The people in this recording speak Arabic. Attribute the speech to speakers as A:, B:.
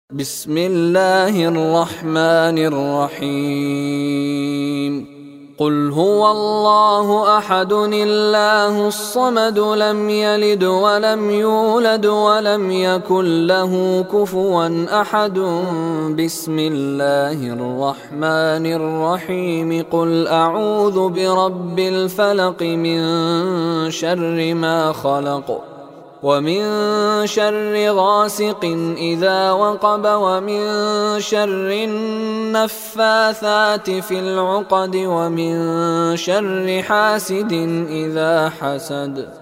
A: بسم الله الرحمن الرحيم قل هو الله أحد الله الصمد لم يلد ولم يولد ولم يكن له كفوا أحد بسم الله الرحمن الرحيم قل أعوذ برب الفلق من شر ما خلق ومن شر غاسق إذا وقب ومن شر النفاثات في العقد ومن شر حاسد إذا حسد.